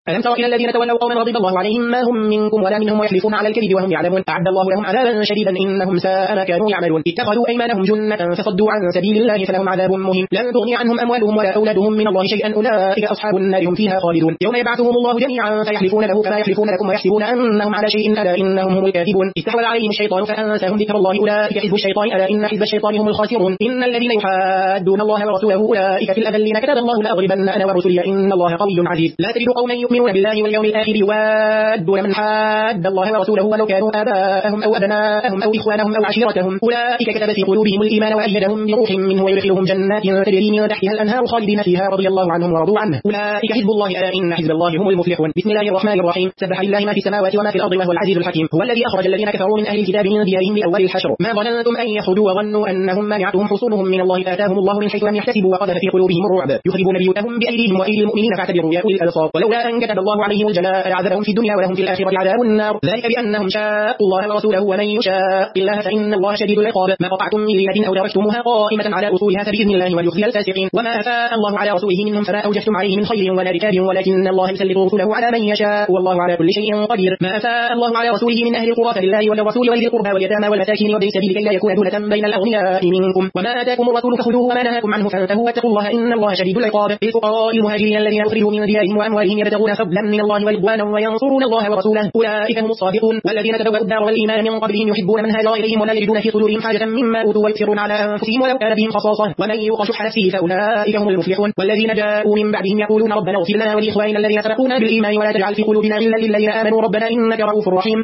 ألم تر إلى الذين تولوا قوما غضب الله عليهم ما هم منكم ولا منهم ويحلفون على الكذب وهم يعلمون أعد الله لهم عذابا شديدا إنهم ساء ما كانوا يعملون اتخذوا أيمانهم جنة فصدوا عن سبيل الله فلهم عذاب مهين لن تغني عنهم أموالهم ولا أولادهم من الله شيئا أولئك أصحاب النار هم فيها خالدون يوم يبعثهم الله جميعا فيحلفون له كما يحلفون لكم ويحسبون أنهم على شيء ألا إنهم هم الكاذبون استحوذ عليهم الشيطان فأنساهم ذكر الله أولئك حزب الشيطان ألا إن حزب الشيطان هم الخاسرون إن الذين يحادون الله ورسوله أولئك في الأذلين كتب الله لأغلبن أنا ورسلي إن الله قوي عزيز لا تجد قوما يؤمنون بالله واليوم الآخر يوادون من حاد الله ورسوله ولو كانوا آباءهم أو أبناءهم أو إخوانهم أو عشيرتهم أولئك كتب في قلوبهم الإيمان وأيدهم بروح منه ويدخلهم جنات تجري من تحتها الأنهار خالدين فيها رضي الله عنهم ورضوا عنه أولئك حزب الله ألا إن حزب الله هم المفلحون بسم الله الرحمن الرحيم سبح لله ما في السماوات وما في الأرض وهو العزيز الحكيم هو الذي أخرج الذين كفروا من أهل الكتاب من ديارهم لأول الحشر ما ظننتم أن يخرجوا وظنوا أنهم مانعتهم حصونهم من الله فآتاهم الله من حيث لم يحتسبوا وقذف في قلوبهم الرعب يخربون بيوتهم بأيديهم وأيدي المؤمنين فاعتبروا يا أولي الأبصار ولولا أن كتب الله عليهم الجلاء لعذبهم في الدنيا ولهم في الآخرة عذاب النار ذلك بأنهم شاقوا الله ورسوله ومن يشاق الله فإن الله شديد العقاب ما قطعتم من لينة أو تركتموها قائمة على أصولها فبإذن الله وليخزي الفاسقين وما أفاء الله على رسوله منهم فما أوجفتم عليه من خير ولا ركاب ولكن الله يسلط رسله على من يشاء والله على كل شيء قدير ما أفاء الله على رسوله من أهل القرى فلله وللرسول ولذي القربى واليتامى والمساكين وابن السبيل كي لا يكون دولة بين الأغنياء منكم وما آتاكم الرسول فخذوه وما نهاكم عنه فانتهوا واتقوا الله إن الله شديد العقاب للفقراء المهاجرين الذين أخرجوا من ديارهم وأموالهم يبتغون فضلا من الله ورضوانا وينصرون الله ورسوله أولئك هم الصادقون والذين تبوأوا الدار والإيمان من قبلهم يحبون من هاجر إليهم ولا يجدون في صدورهم حاجة مما أوتوا ويؤثرون على أنفسهم ولو كان بهم خصاصة ومن يوق شح نفسه فأولئك هم المفلحون والذين جاءوا من بعدهم يقولون ربنا اغفر لنا ولإخواننا الذين سبقونا بالإيمان ولا تجعل في قلوبنا غلا للذين آمنوا ربنا إنك رؤوف رحيم